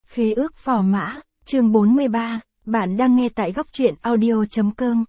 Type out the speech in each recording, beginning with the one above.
Khế ước phò mã, chương 43, bạn đang nghe tại góc truyện audio.com.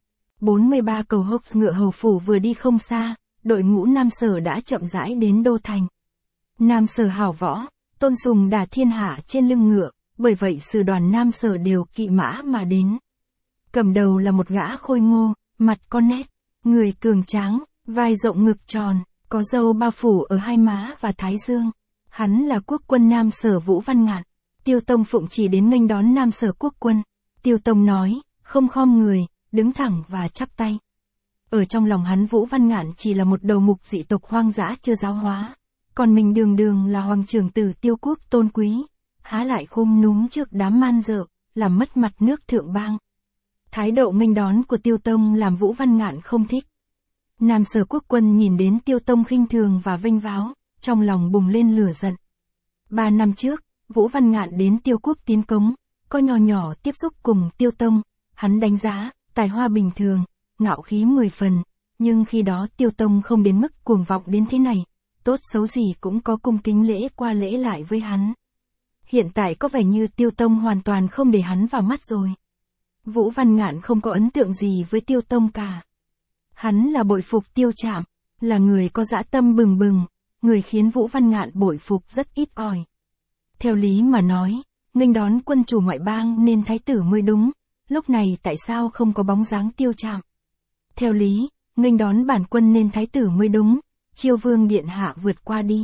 43 cầu hốc ngựa hầu phủ vừa đi không xa, đội ngũ Nam Sở đã chậm rãi đến đô thành. Nam Sở hảo võ, tôn sùng đả thiên hạ trên lưng ngựa, bởi vậy sử đoàn Nam Sở đều kỵ mã mà đến. Cầm đầu là một gã khôi ngô, mặt con nét, người cường tráng, vai rộng ngực tròn, có râu bao phủ ở hai má và thái dương. Hắn là quốc quân Nam Sở Vũ Văn Ngạn. Tiêu Tông phụng chỉ đến nghênh đón Nam Sở quốc quân. Tiêu Tông nói, không khom người, đứng thẳng và chắp tay. Ở trong lòng hắn Vũ Văn Ngạn chỉ là một đầu mục dị tộc hoang dã chưa giáo hóa. Còn mình đường đường là hoàng trưởng tử Tiêu quốc tôn quý. Há lại khum núm trước đám man dợ, làm mất mặt nước thượng bang. Thái độ nghênh đón của Tiêu Tông làm Vũ Văn Ngạn không thích. Nam Sở quốc quân nhìn đến Tiêu Tông khinh thường và vênh váo, trong lòng bùng lên lửa giận. 3 năm trước, Vũ Văn Ngạn đến Tiêu quốc tiến cống, có nhỏ nhỏ tiếp xúc cùng Tiêu Tông, hắn đánh giá, tài hoa bình thường, ngạo khí 10 phần, nhưng khi đó Tiêu Tông không đến mức cuồng vọng đến thế này, tốt xấu gì cũng có cung kính lễ qua lễ lại với hắn. Hiện tại có vẻ như Tiêu Tông hoàn toàn không để hắn vào mắt rồi. Vũ Văn Ngạn không có ấn tượng gì với Tiêu Tông cả. Hắn là bội phục Tiêu Trạm, là người có dã tâm bừng bừng, người khiến Vũ Văn Ngạn bội phục rất ít ỏi. Theo lý mà nói, nghênh đón quân chủ ngoại bang nên thái tử mới đúng, lúc này tại sao không có bóng dáng Tiêu Trạm? Theo lý, nghênh đón bản quân nên thái tử mới đúng, Chiêu Vương điện hạ vượt qua đi.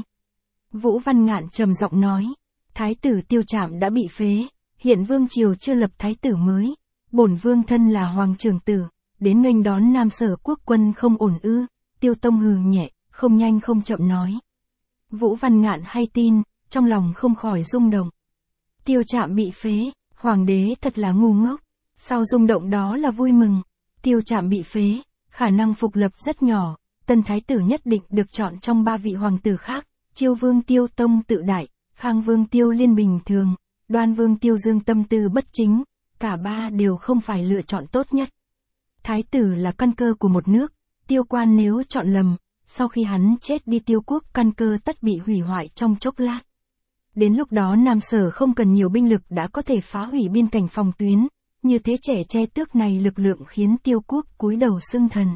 Vũ Văn Ngạn trầm giọng nói, thái tử Tiêu Trạm đã bị phế, hiện vương triều chưa lập thái tử mới, bổn vương thân là hoàng trưởng tử, đến nghênh đón Nam Sở quốc quân không ổn ư? Tiêu Tông hừ nhẹ, không nhanh không chậm nói. Vũ Văn Ngạn hay tin, trong lòng không khỏi rung động. Tiêu Trạm bị phế, hoàng đế thật là ngu ngốc. Sau rung động đó là vui mừng. Tiêu Trạm bị phế, khả năng phục lập rất nhỏ, tân thái tử nhất định được chọn trong 3 vị hoàng tử khác, Chiêu Vương Tiêu Tông tự đại, Khang Vương Tiêu Liên bình thường, Đoan Vương Tiêu Dương tâm tư bất chính, cả 3 đều không phải lựa chọn tốt nhất. Thái tử là căn cơ của một nước, Tiêu Quan nếu chọn lầm, sau khi hắn chết đi Tiêu quốc căn cơ tất bị hủy hoại trong chốc lát. Đến lúc đó Nam Sở không cần nhiều binh lực đã có thể phá hủy biên cảnh phòng tuyến, như thế trẻ che tước này lực lượng khiến Tiêu quốc cúi đầu xưng thần.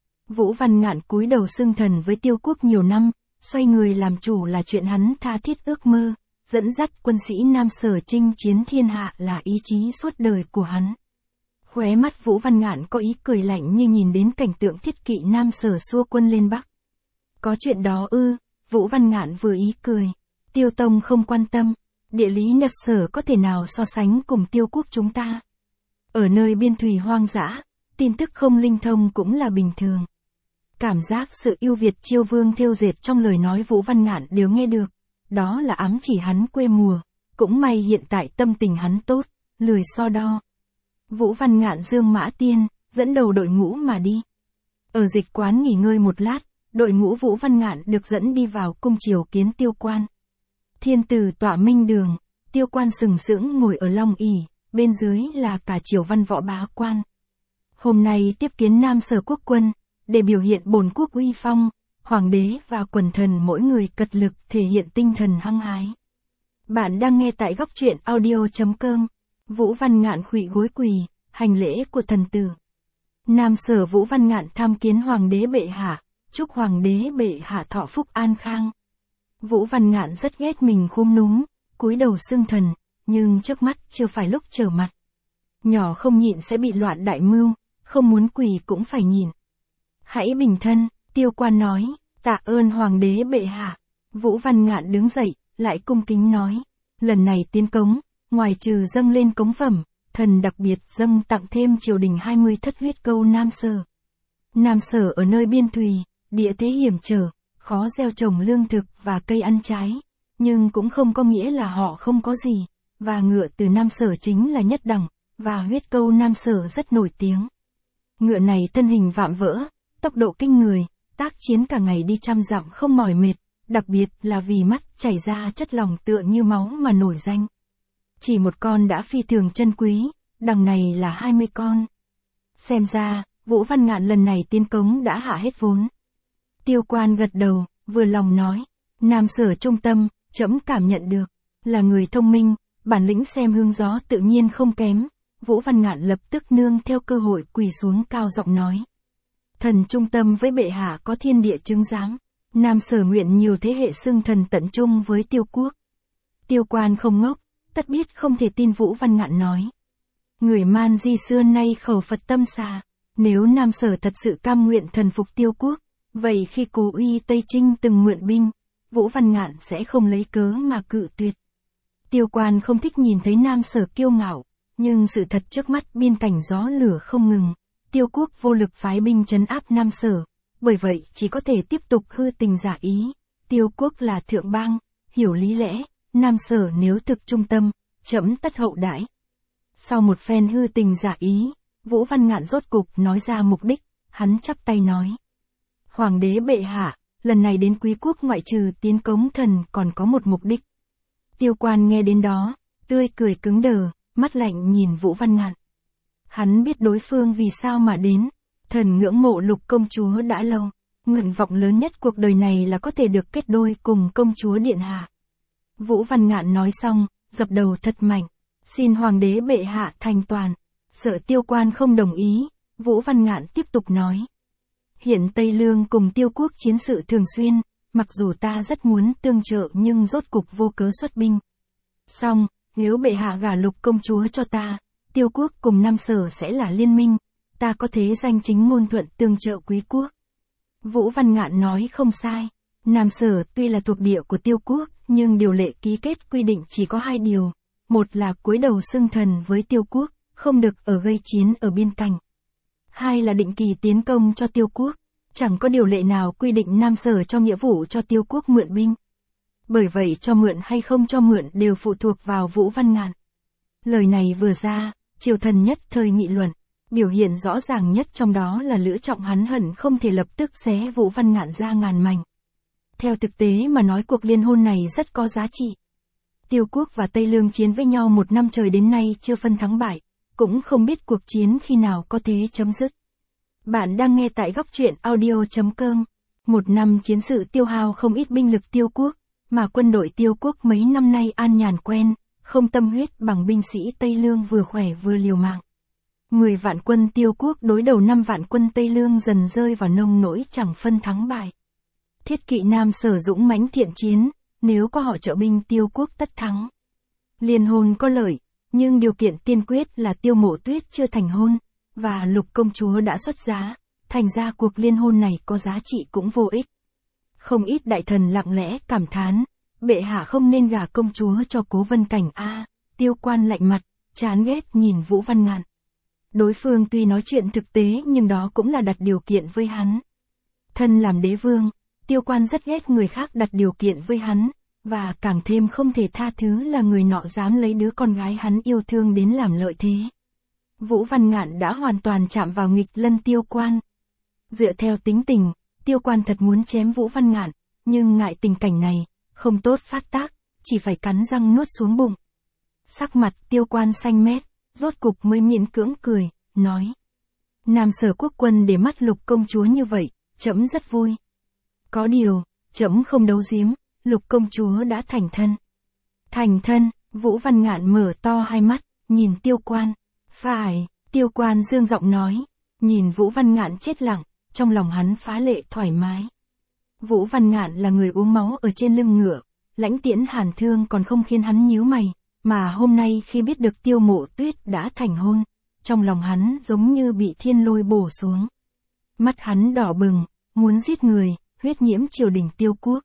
Vũ Văn Ngạn cúi đầu xưng thần với Tiêu quốc nhiều năm, xoay người làm chủ là chuyện hắn tha thiết ước mơ, dẫn dắt quân sĩ Nam Sở chinh chiến thiên hạ là ý chí suốt đời của hắn. Khóe mắt Vũ Văn Ngạn có ý cười lạnh như nhìn đến cảnh tượng thiết kỵ Nam Sở xua quân lên Bắc. Có chuyện đó ư? Vũ Văn Ngạn vừa ý cười. Tiêu Tông không quan tâm, địa lý Nhật Sở có thể nào so sánh cùng Tiêu quốc chúng ta. Ở nơi biên thùy hoang dã, tin tức không linh thông cũng là bình thường. Cảm giác sự ưu việt Chiêu Vương thêu dệt trong lời nói Vũ Văn Ngạn đều nghe được, đó là ám chỉ hắn quê mùa, cũng may hiện tại tâm tình hắn tốt, lười so đo. Vũ Văn Ngạn dương mã tiên, dẫn đầu đội ngũ mà đi. Ở dịch quán nghỉ ngơi một lát, đội ngũ Vũ Văn Ngạn được dẫn đi vào cung triều kiến Tiêu Quan. Thiên tử tọa minh đường, Tiêu Quan sừng sững ngồi ở long ỷ, bên dưới là cả triều văn võ bá quan. Hôm nay tiếp kiến Nam Sở quốc quân, để biểu hiện bổn quốc uy phong, hoàng đế và quần thần mỗi người cật lực thể hiện tinh thần hăng hái. Bạn đang nghe tại góc truyện audio.com. Vũ Văn Ngạn khuỵu gối quỳ, hành lễ của thần tử. Nam Sở Vũ Văn Ngạn tham kiến hoàng đế bệ hạ, chúc hoàng đế bệ hạ thọ phúc an khang. Vũ Văn Ngạn rất ghét mình khúm núm, cúi đầu xưng thần, nhưng trước mắt chưa phải lúc trở mặt. Nhỏ không nhịn sẽ bị loạn đại mưu, không muốn quỳ cũng phải nhịn. Hãy bình thân, Tiêu Quan nói, tạ ơn hoàng đế bệ hạ. Vũ Văn Ngạn đứng dậy, lại cung kính nói, lần này tiến cống, ngoài trừ dâng lên cống phẩm, thần đặc biệt dâng tặng thêm triều đình 20 thất huyết câu Nam Sở. Nam Sở ở nơi biên thùy, địa thế hiểm trở, khó gieo trồng lương thực và cây ăn trái, nhưng cũng không có nghĩa là họ không có gì, và ngựa từ Nam Sở chính là nhất đẳng, và huyết câu Nam Sở rất nổi tiếng. Ngựa này thân hình vạm vỡ, tốc độ kinh người, tác chiến cả ngày đi trăm dặm không mỏi mệt, đặc biệt là vì mắt chảy ra chất lỏng tựa như máu mà nổi danh. Chỉ một con đã phi thường chân quý, đằng này là 20 con. Xem ra, Vũ Văn Ngạn lần này tiến cống đã hạ hết vốn. Tiêu Quan gật đầu, vừa lòng nói, Nam Sở trung tâm, trẫm cảm nhận được, là người thông minh, bản lĩnh xem hương gió tự nhiên không kém. Vũ Văn Ngạn lập tức nương theo cơ hội quỳ xuống cao giọng nói. Thần trung tâm với bệ hạ có thiên địa chứng giám. Nam Sở nguyện nhiều thế hệ xưng thần tận trung với Tiêu quốc. Tiêu Quan không ngốc, tất biết không thể tin Vũ Văn Ngạn nói. Người Man Di xưa nay khẩu Phật tâm xà. Nếu Nam Sở thật sự cam nguyện thần phục Tiêu quốc, vậy khi Cố Uy Tây Trinh từng mượn binh, Vũ Văn Ngạn sẽ không lấy cớ mà cự tuyệt. Tiêu Quan không thích nhìn thấy Nam Sở kiêu ngạo, nhưng sự thật trước mắt biên cảnh gió lửa không ngừng. Tiêu quốc vô lực phái binh trấn áp Nam Sở, bởi vậy chỉ có thể tiếp tục hư tình giả ý. Tiêu quốc là thượng bang, hiểu lý lẽ, Nam Sở nếu thực trung tâm, trẫm tất hậu đãi. Sau một phen hư tình giả ý, Vũ Văn Ngạn rốt cục nói ra mục đích, hắn chắp tay nói. Hoàng đế bệ hạ, lần này đến Quý quốc ngoại trừ tiến cống thần còn có một mục đích. Tiêu Quan nghe đến đó, tươi cười cứng đờ, mắt lạnh nhìn Vũ Văn Ngạn. Hắn biết đối phương vì sao mà đến, thần ngưỡng mộ Lục công chúa đã lâu, nguyện vọng lớn nhất cuộc đời này là có thể được kết đôi cùng công chúa điện hạ. Vũ Văn Ngạn nói xong, dập đầu thật mạnh, xin hoàng đế bệ hạ thành toàn. Sợ Tiêu Quan không đồng ý, Vũ Văn Ngạn tiếp tục nói. Hiện Tây Lương cùng Tiêu quốc chiến sự thường xuyên, mặc dù ta rất muốn tương trợ nhưng rốt cục vô cớ xuất binh. Song, nếu bệ hạ gả Lục công chúa cho ta, Tiêu quốc cùng Nam Sở sẽ là liên minh, ta có thế danh chính ngôn thuận tương trợ Quý quốc. Vũ Văn Ngạn nói không sai, Nam Sở tuy là thuộc địa của Tiêu quốc, nhưng điều lệ ký kết quy định chỉ có 2 điều. Một là cúi đầu xưng thần với Tiêu quốc, không được ở gây chiến ở biên cảnh. 2 là định kỳ tiến công cho Tiêu quốc, chẳng có điều lệ nào quy định Nam Sở cho nghĩa vụ cho Tiêu quốc mượn binh. Bởi vậy cho mượn hay không cho mượn đều phụ thuộc vào Vũ Văn Ngạn. Lời này vừa ra, triều thần nhất thời nghị luận, biểu hiện rõ ràng nhất trong đó là Lữ Trọng hắn hận không thể lập tức xé Vũ Văn Ngạn ra ngàn mảnh. Theo thực tế mà nói cuộc liên hôn này rất có giá trị. Tiêu quốc và Tây Lương chiến với nhau 1 năm trời đến nay chưa phân thắng bại, cũng không biết cuộc chiến khi nào có thế chấm dứt. Bạn đang nghe tại góc truyện audio.com. 1 năm chiến sự tiêu hao không ít binh lực Tiêu quốc, mà quân đội Tiêu quốc mấy năm nay an nhàn quen, không tâm huyết bằng binh sĩ Tây Lương vừa khỏe vừa liều mạng. 10 vạn quân Tiêu quốc đối đầu 5 vạn quân Tây Lương dần rơi vào nông nỗi chẳng phân thắng bại. Thiết kỵ Nam Sở dũng mãnh thiện chiến, nếu có họ trợ binh Tiêu quốc tất thắng. Liên hôn có lợi, nhưng điều kiện tiên quyết là Tiêu Mộ Tuyết chưa thành hôn, và Lục công chúa đã xuất giá, thành ra cuộc liên hôn này có giá trị cũng vô ích. Không ít đại thần lặng lẽ cảm thán, bệ hạ không nên gả công chúa cho Cố Vân Cảnh a. Tiêu Quan lạnh mặt, chán ghét nhìn Vũ Văn Ngạn. Đối phương tuy nói chuyện thực tế nhưng đó cũng là đặt điều kiện với hắn. Thân làm đế vương, Tiêu Quan rất ghét người khác đặt điều kiện với hắn, và càng thêm không thể tha thứ là người nọ dám lấy đứa con gái hắn yêu thương đến làm lợi thế. Vũ Văn Ngạn đã hoàn toàn chạm vào nghịch lân Tiêu Quan. Dựa theo tính tình, Tiêu Quan thật muốn chém Vũ Văn Ngạn, nhưng ngại tình cảnh này, không tốt phát tác, chỉ phải cắn răng nuốt xuống bụng. Sắc mặt Tiêu Quan xanh mét, rốt cục mới miễn cưỡng cười, nói. Nam Sở quốc quân để mắt Lục công chúa như vậy, trẫm rất vui. Có điều, trẫm không đấu giếm, Lục công chúa đã thành thân. Thành thân, Vũ Văn Ngạn mở to hai mắt, nhìn Tiêu Quan. Phải, Tiêu Quan dương giọng nói, nhìn Vũ Văn Ngạn chết lặng, trong lòng hắn phá lệ thoải mái. Vũ Văn Ngạn là người uống máu ở trên lưng ngựa, Lãnh Tiễn hàn thương còn không khiến hắn nhíu mày, mà hôm nay khi biết được Tiêu Mộ Tuyết đã thành hôn, trong lòng hắn giống như bị thiên lôi bổ xuống. Mắt hắn đỏ bừng, muốn giết người, huyết nhiễm triều đình Tiêu quốc.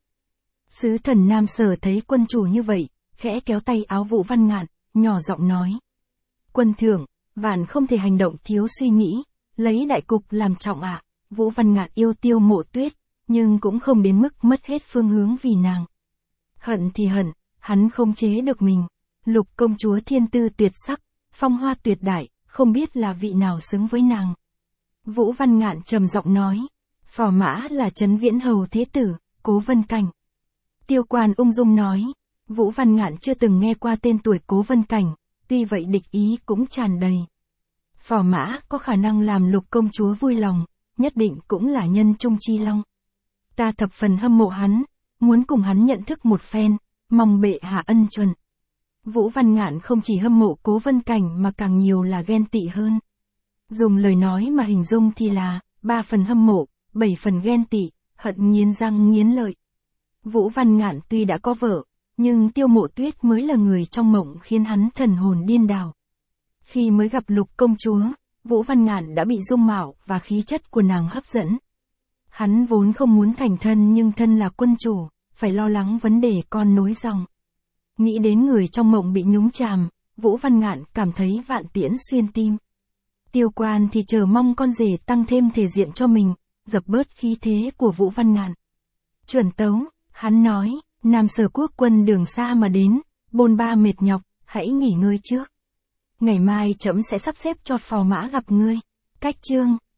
Sứ thần Nam Sở thấy quân chủ như vậy, khẽ kéo tay áo Vũ Văn Ngạn, nhỏ giọng nói. Quân thượng, vạn không thể hành động thiếu suy nghĩ, lấy đại cục làm trọng ạ. Vũ Văn Ngạn yêu Tiêu Mộ Tuyết, nhưng cũng không đến mức mất hết phương hướng vì nàng. Hận thì hận, hắn không chế được mình. Lục công chúa thiên tư tuyệt sắc, phong hoa tuyệt đại, không biết là vị nào xứng với nàng. Vũ Văn Ngạn trầm giọng nói, phò mã là Trấn Viễn hầu thế tử, Cố Vân Cảnh. Tiêu Quan ung dung nói, Vũ Văn Ngạn chưa từng nghe qua tên tuổi Cố Vân Cảnh, tuy vậy địch ý cũng tràn đầy. Phò mã có khả năng làm Lục công chúa vui lòng, nhất định cũng là nhân trung chi long. Ta thập phần hâm mộ hắn, muốn cùng hắn nhận thức một phen, mong bệ hạ ân chuẩn. Vũ Văn Ngạn không chỉ hâm mộ Cố Vân Cảnh mà càng nhiều là ghen tị hơn. Dùng lời nói mà hình dung thì là, 3 phần hâm mộ, 7 phần ghen tị, hận nghiến răng nghiến lợi. Vũ Văn Ngạn tuy đã có vợ, nhưng Tiêu Mộ Tuyết mới là người trong mộng khiến hắn thần hồn điên đảo. Khi mới gặp Lục công chúa, Vũ Văn Ngạn đã bị dung mạo và khí chất của nàng hấp dẫn. Hắn vốn không muốn thành thân nhưng thân là quân chủ, phải lo lắng vấn đề con nối dòng. Nghĩ đến người trong mộng bị nhúng chàm, Vũ Văn Ngạn cảm thấy vạn tiễn xuyên tim. Tiêu Quan thì chờ mong con rể tăng thêm thể diện cho mình, dập bớt khí thế của Vũ Văn Ngạn. Chuẩn tấu, hắn nói, Nam Sở quốc quân đường xa mà đến, bôn ba mệt nhọc, hãy nghỉ ngơi trước. Ngày mai trẫm sẽ sắp xếp cho phò mã gặp ngươi. Cách chương